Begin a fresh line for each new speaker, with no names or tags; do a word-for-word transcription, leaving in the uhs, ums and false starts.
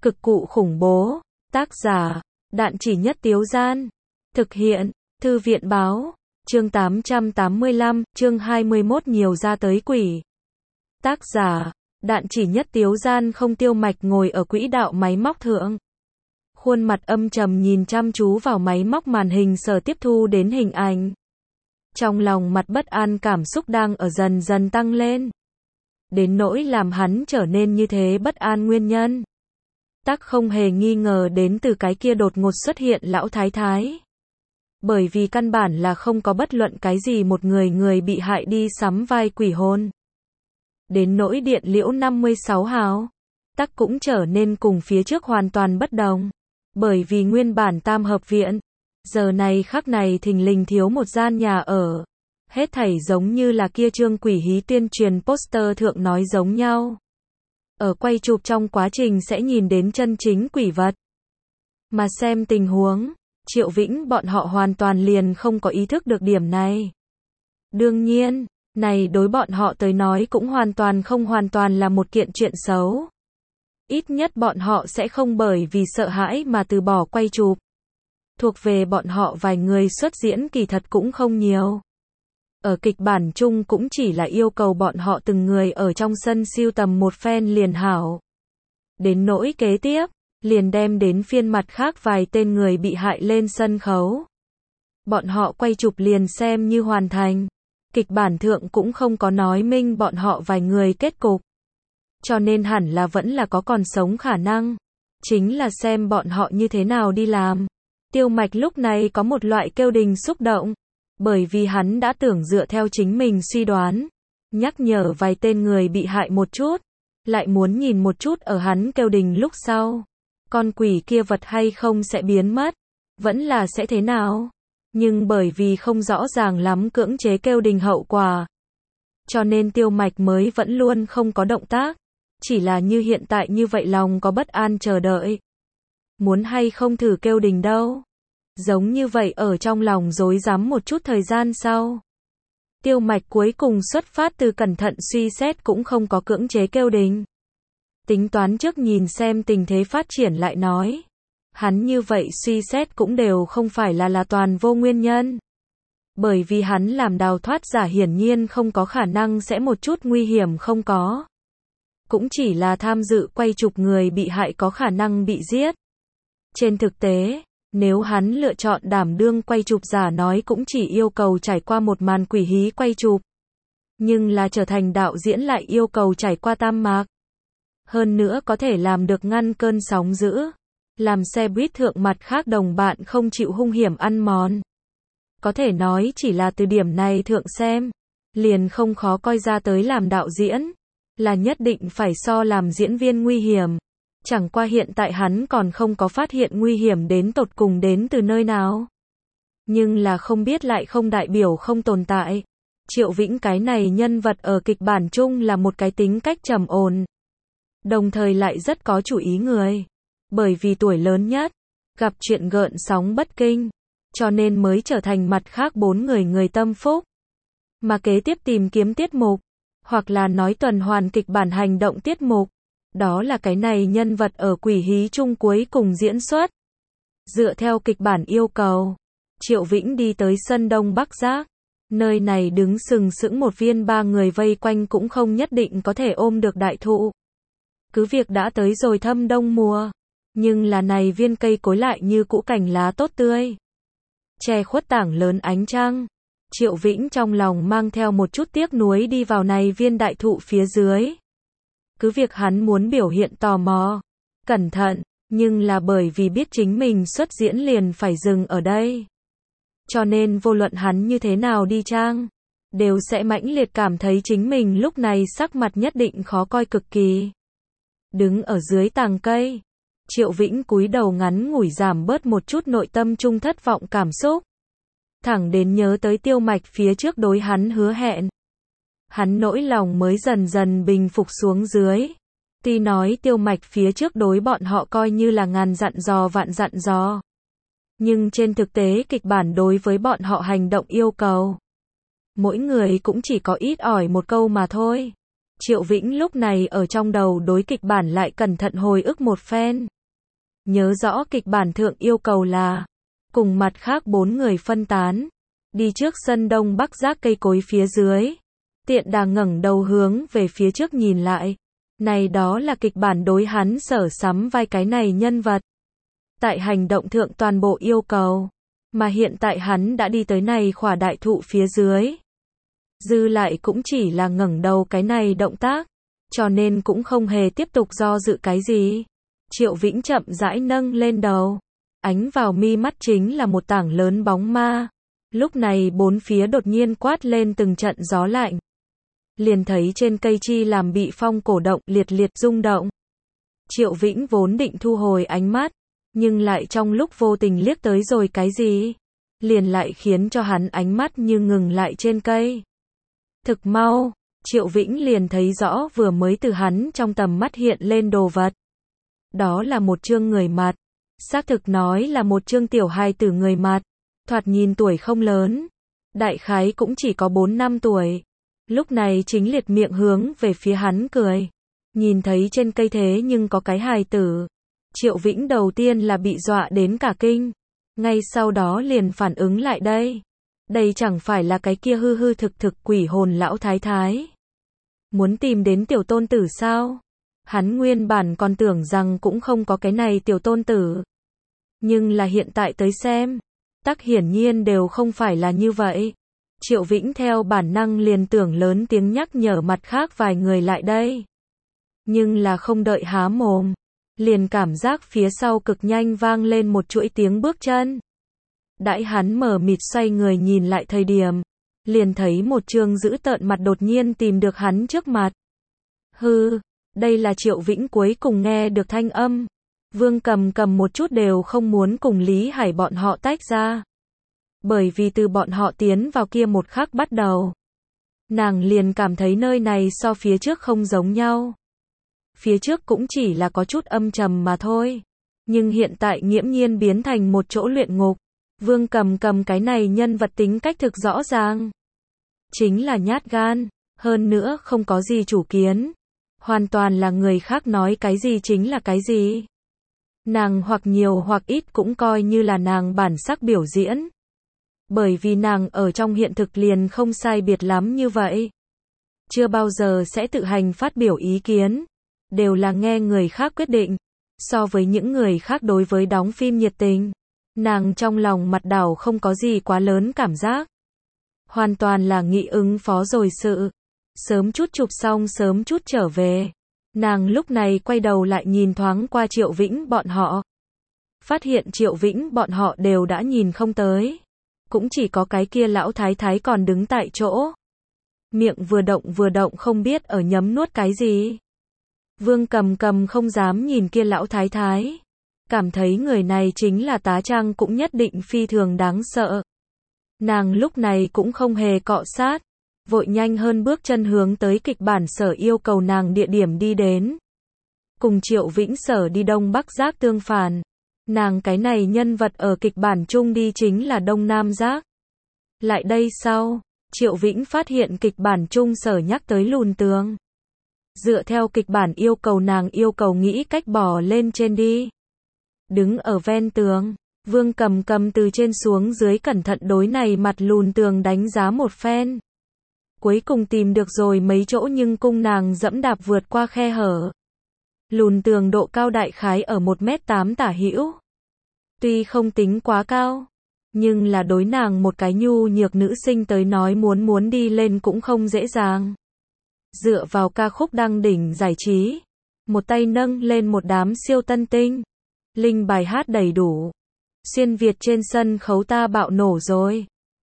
Cực cụ khủng bố. Tác giả, Đạn Chỉ Nhất Tiếu Gian. Thực hiện, Thư viện Báo. Chương tám trăm tám mươi lăm, chương hai mươi mốt nhiều ra tới quỷ. Tác giả, Đạn Chỉ Nhất Tiếu Gian. Không Tiêu Mạch ngồi ở quỹ đạo máy móc thượng. Khuôn mặt âm trầm nhìn chăm chú vào máy móc màn hình sở tiếp thu đến hình ảnh. Trong lòng mặt bất an cảm xúc đang ở dần dần tăng lên. Đến nỗi làm hắn trở nên như thế bất an nguyên nhân. Tắc không hề nghi ngờ đến từ cái kia đột ngột xuất hiện lão thái thái. Bởi vì căn bản là không có bất luận cái gì một người người bị hại đi sắm vai quỷ hồn. Đến nỗi điện liễu năm mươi sáu hào. Tắc cũng trở nên cùng phía trước hoàn toàn bất đồng. Bởi vì nguyên bản tam hợp viện. Giờ này khắc này thình lình thiếu một gian nhà ở. Hết thảy giống như là kia trương quỷ hí tuyên truyền poster thượng nói giống nhau. Ở quay chụp trong quá trình sẽ nhìn đến chân chính quỷ vật. Mà xem tình huống, Triệu Vĩnh bọn họ hoàn toàn liền không có ý thức được điểm này. Đương nhiên, này đối bọn họ tới nói cũng hoàn toàn không hoàn toàn là một kiện chuyện xấu. Ít nhất bọn họ sẽ không bởi vì sợ hãi mà từ bỏ quay chụp. Thuộc về bọn họ vài người xuất diễn kỳ thật cũng không nhiều. Ở kịch bản chung cũng chỉ là yêu cầu bọn họ từng người ở trong sân siêu tầm một phen liền hảo. Đến nỗi kế tiếp, liền đem đến phiên mặt khác vài tên người bị hại lên sân khấu. Bọn họ quay chụp liền xem như hoàn thành. Kịch bản thượng cũng không có nói minh bọn họ vài người kết cục. Cho nên hẳn là vẫn là có còn sống khả năng. Chính là xem bọn họ như thế nào đi làm. Tiêu Mạch lúc này có một loại kêu đình xúc động. Bởi vì hắn đã tưởng dựa theo chính mình suy đoán. Nhắc nhở vài tên người bị hại một chút. Lại muốn nhìn một chút ở hắn kêu đình lúc sau. Con quỷ kia vật hay không sẽ biến mất. Vẫn là sẽ thế nào. Nhưng bởi vì không rõ ràng lắm cưỡng chế kêu đình hậu quả. Cho nên Tiêu Mạch mới vẫn luôn không có động tác. Chỉ là như hiện tại như vậy lòng có bất an chờ đợi. Muốn hay không thử kêu đình đâu. Giống như vậy ở trong lòng rối rắm một chút thời gian sau. Tiêu Mạch cuối cùng xuất phát từ cẩn thận suy xét cũng không có cưỡng chế kêu đình. Tính toán trước nhìn xem tình thế phát triển lại nói. Hắn như vậy suy xét cũng đều không phải là là toàn vô nguyên nhân. Bởi vì hắn làm đào thoát giả hiển nhiên không có khả năng sẽ một chút nguy hiểm không có. Cũng chỉ là tham dự quay chụp người bị hại có khả năng bị giết. Trên thực tế, nếu hắn lựa chọn đảm đương quay chụp giả nói cũng chỉ yêu cầu trải qua một màn quỷ hí quay chụp. Nhưng là trở thành đạo diễn lại yêu cầu trải qua tam mạc. Hơn nữa có thể làm được ngăn cơn sóng dữ. Làm xe buýt thượng mặt khác đồng bạn không chịu hung hiểm ăn mòn. Có thể nói chỉ là từ điểm này thượng xem. Liền không khó coi ra tới làm đạo diễn. Là nhất định phải so làm diễn viên nguy hiểm. Chẳng qua hiện tại hắn còn không có phát hiện nguy hiểm đến tột cùng đến từ nơi nào. Nhưng là không biết lại không đại biểu không tồn tại. Triệu Vĩnh cái này nhân vật ở kịch bản chung là một cái tính cách trầm ổn. Đồng thời lại rất có chủ ý người. Bởi vì tuổi lớn nhất, gặp chuyện gợn sóng bất kinh. Cho nên mới trở thành mặt khác bốn người người tâm phúc. Mà kế tiếp tìm kiếm tiết mục. Hoặc là nói tuần hoàn kịch bản hành động tiết mục. Đó là cái này nhân vật ở quỷ hí chung cuối cùng diễn xuất. Dựa theo kịch bản yêu cầu, Triệu Vĩnh đi tới sân Đông Bắc Giác. Nơi này đứng sừng sững một viên ba người vây quanh cũng không nhất định có thể ôm được đại thụ. Cứ việc đã tới rồi thâm đông mùa. Nhưng là này viên cây cối lại như cũ cành lá tốt tươi. Che khuất tảng lớn ánh trăng. Triệu Vĩnh trong lòng mang theo một chút tiếc nuối đi vào này viên đại thụ phía dưới. Cứ việc hắn muốn biểu hiện tò mò, cẩn thận, nhưng là bởi vì biết chính mình xuất diễn liền phải dừng ở đây. Cho nên vô luận hắn như thế nào đi trang, đều sẽ mãnh liệt cảm thấy chính mình lúc này sắc mặt nhất định khó coi cực kỳ. Đứng ở dưới tàng cây, Triệu Vĩnh cúi đầu ngắn ngủi giảm bớt một chút nội tâm trung thất vọng cảm xúc. Thẳng đến nhớ tới Tiêu Mạch phía trước đối hắn hứa hẹn. Hắn nỗi lòng mới dần dần bình phục xuống dưới. Tuy nói Tiêu Mạch phía trước đối bọn họ coi như là ngàn dặn dò vạn dặn dò. Nhưng trên thực tế kịch bản đối với bọn họ hành động yêu cầu. Mỗi người cũng chỉ có ít ỏi một câu mà thôi. Triệu Vĩnh lúc này ở trong đầu đối kịch bản lại cẩn thận hồi ức một phen. Nhớ rõ kịch bản thượng yêu cầu là cùng mặt khác bốn người phân tán, đi trước sân đông bắc giác cây cối phía dưới. Tiện đà ngẩng đầu hướng về phía trước nhìn lại. Này đó là kịch bản đối hắn sở sắm vai cái này nhân vật. Tại hành động thượng toàn bộ yêu cầu. Mà hiện tại hắn đã đi tới này khỏa đại thụ phía dưới. Dư lại cũng chỉ là ngẩng đầu cái này động tác. Cho nên cũng không hề tiếp tục do dự cái gì. Triệu Vĩnh chậm rãi nâng lên đầu. Ánh vào mi mắt chính là một tảng lớn bóng ma. Lúc này bốn phía đột nhiên quát lên từng trận gió lạnh. Liền thấy trên cây chi làm bị phong cổ động liệt liệt rung động. Triệu Vĩnh vốn định thu hồi ánh mắt, nhưng lại trong lúc vô tình liếc tới rồi cái gì, liền lại khiến cho hắn ánh mắt như ngừng lại trên cây. Thực mau, Triệu Vĩnh liền thấy rõ vừa mới từ hắn trong tầm mắt hiện lên đồ vật. Đó là một chương người mặt, xác thực nói là một chương tiểu hài tử người mặt, thoạt nhìn tuổi không lớn, đại khái cũng chỉ có bốn năm tuổi. Lúc này chính liệt miệng hướng về phía hắn cười. Nhìn thấy trên cây thế nhưng có cái hài tử. Triệu Vĩnh đầu tiên là bị dọa đến cả kinh. Ngay sau đó liền phản ứng lại đây. Đây chẳng phải là cái kia hư hư thực thực quỷ hồn lão thái thái. Muốn tìm đến tiểu tôn tử sao? Hắn nguyên bản còn tưởng rằng cũng không có cái này tiểu tôn tử. Nhưng là hiện tại tới xem. Tắc hiển nhiên đều không phải là như vậy. Triệu Vĩnh theo bản năng liền tưởng lớn tiếng nhắc nhở mặt khác vài người lại đây. Nhưng là không đợi há mồm. Liền cảm giác phía sau cực nhanh vang lên một chuỗi tiếng bước chân. Đãi hắn mở mịt xoay người nhìn lại thời điểm. Liền thấy một trương dữ tợn mặt đột nhiên tìm được hắn trước mặt. Hừ, đây là Triệu Vĩnh cuối cùng nghe được thanh âm. Vương Cầm Cầm một chút đều không muốn cùng Lý Hải bọn họ tách ra. Bởi vì từ bọn họ tiến vào kia một khắc bắt đầu. Nàng liền cảm thấy nơi này so phía trước không giống nhau. Phía trước cũng chỉ là có chút âm trầm mà thôi. Nhưng hiện tại nghiễm nhiên biến thành một chỗ luyện ngục. Vương Cầm Cầm cái này nhân vật tính cách thực rõ ràng. Chính là nhát gan, hơn nữa không có gì chủ kiến. Hoàn toàn là người khác nói cái gì chính là cái gì. Nàng hoặc nhiều hoặc ít cũng coi như là nàng bản sắc biểu diễn. Bởi vì nàng ở trong hiện thực liền không sai biệt lắm như vậy. Chưa bao giờ sẽ tự hành phát biểu ý kiến. Đều là nghe người khác quyết định. So với những người khác đối với đóng phim nhiệt tình. Nàng trong lòng mặt đảo không có gì quá lớn cảm giác. Hoàn toàn là nghĩ ứng phó rồi sự. Sớm chút chụp xong sớm chút trở về. Nàng lúc này quay đầu lại nhìn thoáng qua Triệu Vĩnh bọn họ. Phát hiện Triệu Vĩnh bọn họ đều đã nhìn không tới. Cũng chỉ có cái kia lão thái thái còn đứng tại chỗ. Miệng vừa động vừa động không biết ở nhấm nuốt cái gì. Vương Cầm Cầm không dám nhìn kia lão thái thái. Cảm thấy người này chính là tá trang cũng nhất định phi thường đáng sợ. Nàng lúc này cũng không hề cọ sát. Vội nhanh hơn bước chân hướng tới kịch bản sở yêu cầu nàng địa điểm đi đến. Cùng Triệu Vĩnh sở đi Đông Bắc Giác tương phản. Nàng cái này nhân vật ở kịch bản chung đi chính là Đông Nam Giác. Lại đây sau, Triệu Vĩnh phát hiện kịch bản chung sở nhắc tới lùn tường. Dựa theo kịch bản yêu cầu nàng yêu cầu nghĩ cách bò lên trên đi. Đứng ở ven tường, Vương Cầm Cầm từ trên xuống dưới cẩn thận đối này mặt lùn tường đánh giá một phen. Cuối cùng tìm được rồi mấy chỗ nhưng cung nàng dẫm đạp vượt qua khe hở. Lùn tường độ cao đại khái ở một mét tám tả hữu. Tuy không tính quá cao, nhưng là đối nàng một cái nhu nhược nữ sinh tới nói muốn muốn đi lên cũng không dễ dàng. Dựa vào ca khúc đăng đỉnh giải trí, một tay nâng lên một đám siêu tân tinh. Linh bài hát đầy đủ. Xuyên Việt trên sân khấu ta bạo nổ rồi.